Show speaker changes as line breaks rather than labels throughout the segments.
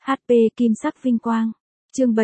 HP Kim sắc vinh quang. Chương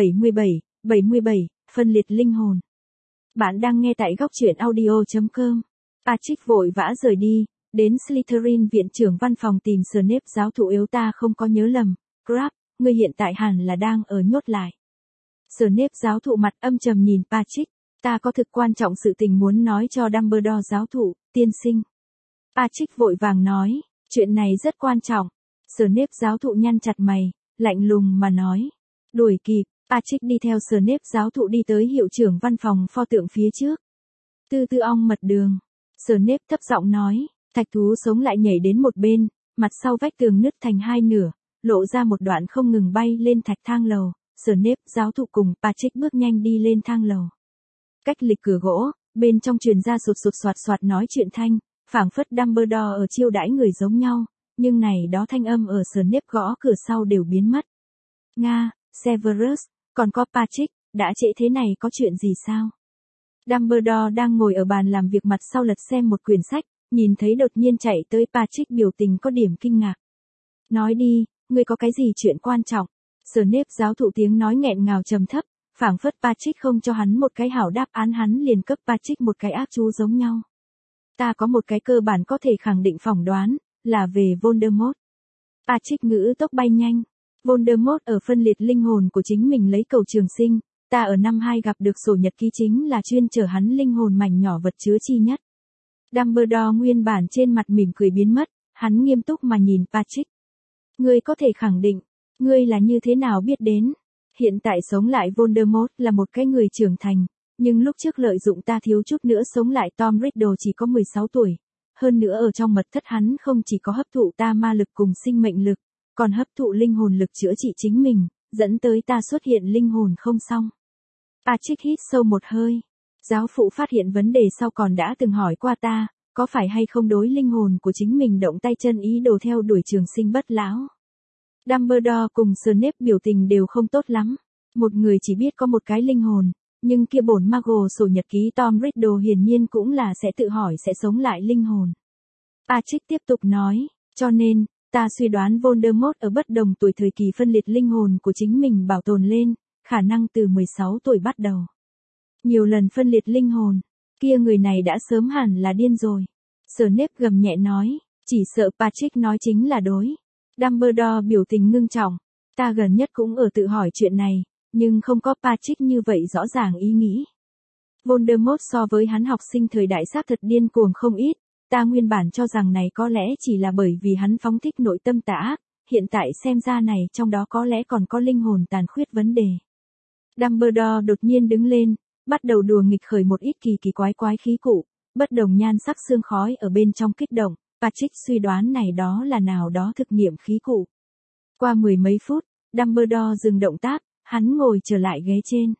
77, phân liệt linh hồn. Bạn đang nghe tại góc truyện audio.com. Patrick vội vã rời đi, đến Slytherin viện trưởng văn phòng tìm Snape giáo thụ yếu ta không có nhớ lầm. Crabbe, ngươi hiện tại hẳn là đang ở nhốt lại. Snape giáo thụ mặt âm trầm nhìn Patrick. Ta có thực quan trọng sự tình muốn nói cho Dumbledore giáo thụ, tiên sinh. Patrick vội vàng nói, chuyện này rất quan trọng. Snape giáo thụ nhăn chặt mày, lạnh lùng mà nói. Đuổi kịp, Patrick đi theo Snape giáo thụ đi tới hiệu trưởng văn phòng pho tượng phía trước. Tư ong mật đường. Snape thấp giọng nói, thạch thú sống lại nhảy đến một bên, mặt sau vách tường nứt thành hai nửa, lộ ra một đoạn không ngừng bay lên thạch thang lầu. Snape giáo thụ cùng Patrick bước nhanh đi lên thang lầu. Cách lịch cửa gỗ, bên trong truyền ra sụt soạt nói chuyện thanh, phảng phất Dumbledore ở chiêu đãi người giống nhau, nhưng này đó thanh âm ở Snape gõ cửa sau đều biến mất. Nga, Severus, còn có Patrick, đã trễ thế này có chuyện gì sao? Dumbledore đang ngồi ở bàn làm việc mặt sau lật xem một quyển sách, nhìn thấy đột nhiên chạy tới Patrick biểu tình có điểm kinh ngạc. Nói đi, ngươi có cái gì chuyện quan trọng? Snape giáo thụ tiếng nói nghẹn ngào trầm thấp, phảng phất Patrick không cho hắn một cái hảo đáp án hắn liền cấp Patrick một cái ác chú giống nhau. Ta có một cái cơ bản có thể khẳng định phỏng đoán, là về Voldemort. Patrick ngữ tốc bay nhanh. Voldemort ở phân liệt linh hồn của chính mình lấy cầu trường sinh, ta ở năm 2 gặp được sổ nhật ký chính là chuyên chở hắn linh hồn mảnh nhỏ vật chứa chi nhất. Dumbledore nguyên bản trên mặt mỉm cười biến mất, hắn nghiêm túc mà nhìn Patrick. Ngươi có thể khẳng định, ngươi là như thế nào biết đến? Hiện tại sống lại Voldemort là một cái người trưởng thành, nhưng lúc trước lợi dụng ta thiếu chút nữa sống lại Tom Riddle chỉ có 16 tuổi. Hơn nữa ở trong mật thất hắn không chỉ có hấp thụ ta ma lực cùng sinh mệnh lực, còn hấp thụ linh hồn lực chữa trị chính mình, dẫn tới ta xuất hiện linh hồn không xong. Patrick hít sâu một hơi. Giáo phụ phát hiện vấn đề sau còn đã từng hỏi qua ta, có phải hay không đối linh hồn của chính mình động tay chân ý đồ theo đuổi trường sinh bất lão. Dumbledore cùng Snape biểu tình đều không tốt lắm. Một người chỉ biết có một cái linh hồn, nhưng kia bổn Muggle sổ nhật ký Tom Riddle hiển nhiên cũng là sẽ tự hỏi sẽ sống lại linh hồn. Patrick tiếp tục nói, cho nên, ta suy đoán Voldemort ở bất đồng tuổi thời kỳ phân liệt linh hồn của chính mình bảo tồn lên, khả năng từ 16 tuổi bắt đầu. Nhiều lần phân liệt linh hồn, kia người này đã sớm hẳn là điên rồi. Snape gầm nhẹ nói, chỉ sợ Patrick nói chính là đối. Dumbledore biểu tình ngưng trọng, ta gần nhất cũng ở tự hỏi chuyện này, nhưng không có Patrick như vậy rõ ràng ý nghĩ. Voldemort so với hắn học sinh thời đại xác thật điên cuồng không ít, ta nguyên bản cho rằng này có lẽ chỉ là bởi vì hắn phóng thích nội tâm tà ác, hiện tại xem ra này trong đó có lẽ còn có linh hồn tàn khuyết vấn đề. Dumbledore đột nhiên đứng lên, bắt đầu đùa nghịch khởi một ít kỳ quái khí cụ, bất đồng nhan sắc xương khói ở bên trong kích động. Patrick suy đoán này đó là nào đó thực nghiệm khí cụ. Qua 10 mấy phút, Dumbledore dừng động tác, hắn ngồi trở lại ghế trên.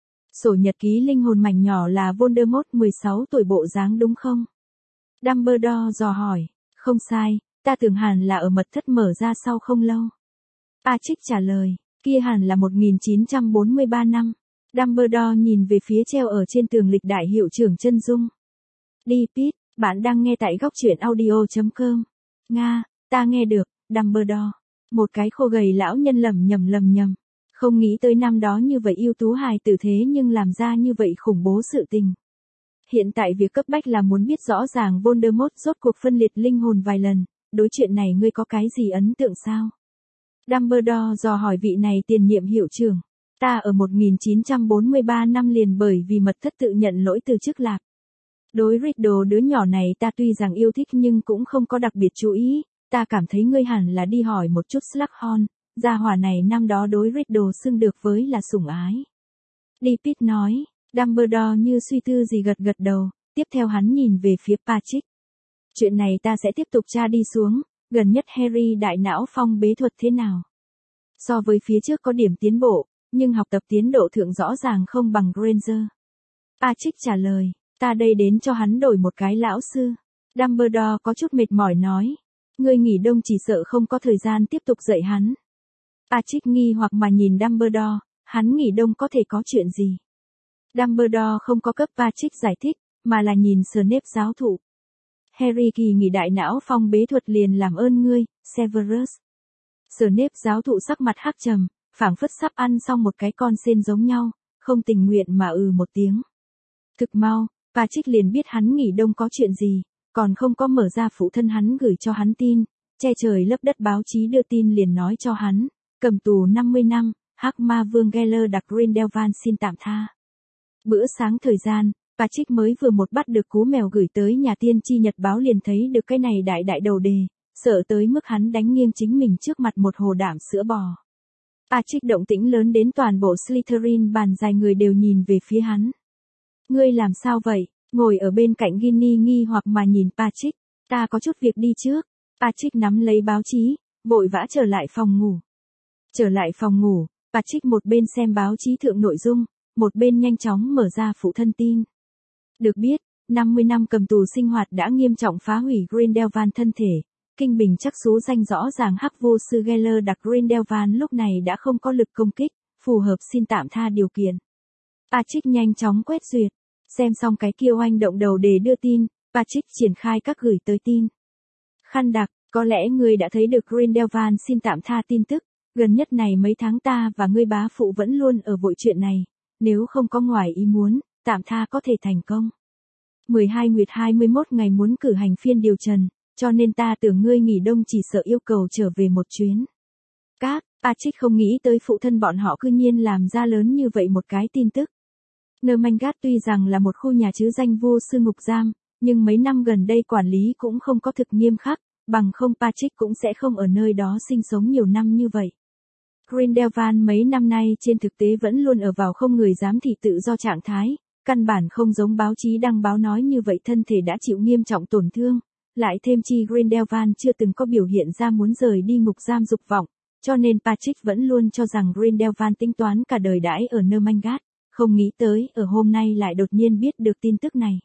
Sổ nhật ký linh hồn mảnh nhỏ là Voldemort 16 tuổi bộ dáng đúng không? Dumbledore dò hỏi, không sai, ta tưởng hẳn là ở mật thất mở ra sau không lâu. Patrick trả lời, kia hẳn là 1943 năm. Dumbledore nhìn về phía treo ở trên tường lịch đại hiệu trưởng chân dung. Đi Pete. Bạn đang nghe tại góc truyện audio.com. Nga, ta nghe được, Dumbledore. Một cái khô gầy lão nhân lầm nhầm. Không nghĩ tới năm đó như vậy ưu tú hài tử thế nhưng làm ra như vậy khủng bố sự tình. Hiện tại việc cấp bách là muốn biết rõ ràng Voldemort rốt cuộc phân liệt linh hồn vài lần, đối chuyện này ngươi có cái gì ấn tượng sao? Dumbledore dò hỏi vị này tiền nhiệm hiệu trưởng. Ta ở 1943 năm liền bởi vì mật thất tự nhận lỗi từ chức lạc. Đối Riddle đứa nhỏ này ta tuy rằng yêu thích nhưng cũng không có đặc biệt chú ý, ta cảm thấy ngươi hẳn là đi hỏi một chút Slughorn, gia hỏa này năm đó đối Riddle xưng được với là sủng ái. Pete nói, Dumbledore như suy tư gì gật đầu, tiếp theo hắn nhìn về phía Patrick. Chuyện này ta sẽ tiếp tục tra đi xuống, gần nhất Harry đại não phong bế thuật thế nào? So với phía trước có điểm tiến bộ, nhưng học tập tiến độ thượng rõ ràng không bằng Granger. Patrick trả lời. Ta đây đến cho hắn đổi một cái lão sư. Dumbledore có chút mệt mỏi nói. Ngươi nghỉ đông chỉ sợ không có thời gian tiếp tục dạy hắn. Patrick nghi hoặc mà nhìn Dumbledore, hắn nghỉ đông có thể có chuyện gì? Dumbledore không có cấp Patrick giải thích, mà là nhìn Snape giáo thụ. Harry kỳ nghỉ đại não phong bế thuật liền làm ơn ngươi, Severus. Snape giáo thụ sắc mặt hắc trầm, phảng phất sắp ăn xong một cái con sên giống nhau, không tình nguyện mà một tiếng. Thực mau, Patrick liền biết hắn nghỉ đông có chuyện gì, còn không có mở ra phụ thân hắn gửi cho hắn tin, che trời lấp đất báo chí đưa tin liền nói cho hắn, cầm tù 50 năm, Hắc Ma Vương Geller đặc Grindelwald xin tạm tha. Bữa sáng thời gian, Patrick mới vừa một bắt được cú mèo gửi tới nhà tiên tri nhật báo liền thấy được cái này đại đầu đề, sợ tới mức hắn đánh nghiêng chính mình trước mặt một hồ đạm sữa bò. Patrick động tĩnh lớn đến toàn bộ Slytherin bàn dài người đều nhìn về phía hắn. Ngươi làm sao vậy? Ngồi ở bên cạnh Ginny nghi hoặc mà nhìn Patrick, ta có chút việc đi trước. Patrick nắm lấy báo chí, vội vã trở lại phòng ngủ. Trở lại phòng ngủ, Patrick một bên xem báo chí thượng nội dung, một bên nhanh chóng mở ra phụ thân tin. Được biết, 50 năm cầm tù sinh hoạt đã nghiêm trọng phá hủy Grindelwald thân thể. Kinh bình chắc số danh rõ ràng hắc vô sư Geller đặc Grindelwald lúc này đã không có lực công kích, phù hợp xin tạm tha điều kiện. Patrick nhanh chóng quét duyệt, xem xong cái kia oanh động đầu để đưa tin, Patrick triển khai các gửi tới tin. Khăn đặc, có lẽ ngươi đã thấy được Grindelwald xin tạm tha tin tức, gần nhất này mấy tháng ta và ngươi bá phụ vẫn luôn ở vội chuyện này, nếu không có ngoài ý muốn, tạm tha có thể thành công. 12 Nguyệt 21 ngày muốn cử hành phiên điều trần, cho nên ta tưởng ngươi nghỉ đông chỉ sợ yêu cầu trở về một chuyến. Patrick không nghĩ tới phụ thân bọn họ cư nhiên làm ra lớn như vậy một cái tin tức. Nermangat tuy rằng là một khu nhà chứ danh vô sư ngục giam, nhưng mấy năm gần đây quản lý cũng không có thực nghiêm khắc, bằng không Patrick cũng sẽ không ở nơi đó sinh sống nhiều năm như vậy. Grindelwald mấy năm nay trên thực tế vẫn luôn ở vào không người giám thị tự do trạng thái, căn bản không giống báo chí đăng báo nói như vậy thân thể đã chịu nghiêm trọng tổn thương, lại thêm chi Grindelwald chưa từng có biểu hiện ra muốn rời đi ngục giam dục vọng, cho nên Patrick vẫn luôn cho rằng Grindelwald tính toán cả đời đãi ở Nermangat, không nghĩ tới ở hôm nay lại đột nhiên biết được tin tức này.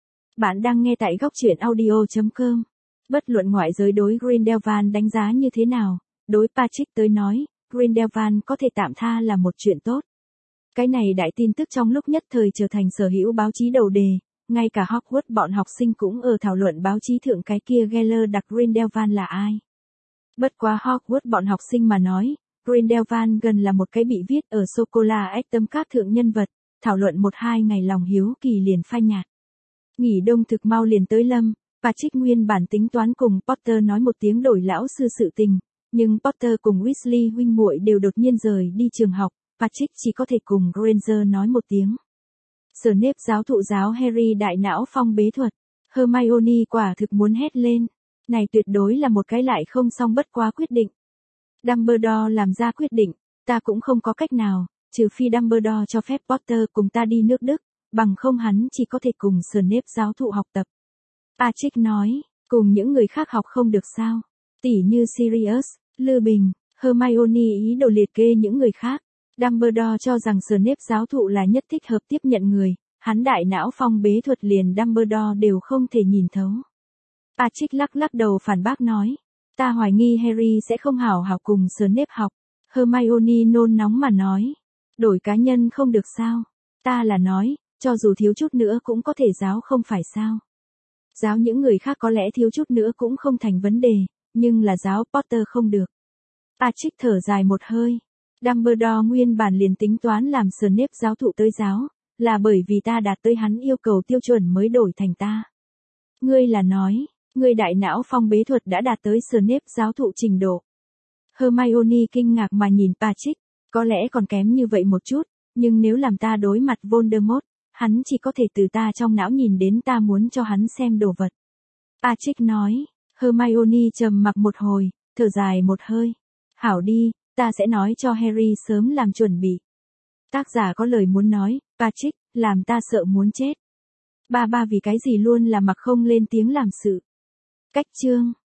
Bạn đang nghe tại góc truyện audio.com. Bất luận ngoại giới đối Grindelwald đánh giá như thế nào, đối Patrick tới nói, Grindelwald có thể tạm tha là một chuyện tốt. Cái này đại tin tức trong lúc nhất thời trở thành sở hữu báo chí đầu đề, ngay cả Hogwarts bọn học sinh cũng ở thảo luận báo chí thượng cái kia Geller đặc Grindelwald là ai. Bất quá Hogwarts bọn học sinh mà nói, Grindelwald gần là một cái bị viết ở sô-cô-la ếch tấm các thượng nhân vật, thảo luận 1-2 ngày lòng hiếu kỳ liền phai nhạt. Nghỉ đông thực mau liền tới lâm, Patrick nguyên bản tính toán cùng Potter nói một tiếng đổi lão sư sự tình, nhưng Potter cùng Weasley huynh muội đều đột nhiên rời đi trường học, Patrick chỉ có thể cùng Granger nói một tiếng. Snape giáo thụ giáo Harry đại não phong bế thuật, Hermione quả thực muốn hét lên, này tuyệt đối là một cái lại không xong bất quá quyết định. Dumbledore làm ra quyết định, ta cũng không có cách nào, trừ phi Dumbledore cho phép Potter cùng ta đi nước Đức, bằng không hắn chỉ có thể cùng Snape giáo thụ học tập. Patrick nói, cùng những người khác học không được sao, tỉ như Sirius, Lư Bình, Hermione ý đồ liệt kê những người khác. Dumbledore cho rằng Snape giáo thụ là nhất thích hợp tiếp nhận người, hắn đại não phong bế thuật liền Dumbledore đều không thể nhìn thấu. Patrick lắc đầu phản bác nói, ta hoài nghi Harry sẽ không hảo hảo cùng Snape học. Hermione nôn nóng mà nói, đổi cá nhân không được sao, ta là nói, cho dù thiếu chút nữa cũng có thể giáo không phải sao. Giáo những người khác có lẽ thiếu chút nữa cũng không thành vấn đề, nhưng là giáo Potter không được. Patrick thở dài một hơi. Dumbledore nguyên bản liền tính toán làm Snape giáo thụ tới giáo, là bởi vì ta đạt tới hắn yêu cầu tiêu chuẩn mới đổi thành ta. Ngươi là nói, ngươi đại não phong bế thuật đã đạt tới Snape giáo thụ trình độ. Hermione kinh ngạc mà nhìn Patrick, có lẽ còn kém như vậy một chút, nhưng nếu làm ta đối mặt Voldemort, hắn chỉ có thể từ ta trong não nhìn đến ta muốn cho hắn xem đồ vật. Patrick nói, Hermione trầm mặc một hồi, thở dài một hơi. Hảo đi, ta sẽ nói cho Harry sớm làm chuẩn bị. Tác giả có lời muốn nói, Patrick, làm ta sợ muốn chết. Ba vì cái gì luôn là mặc không lên tiếng làm sự. Cách chương.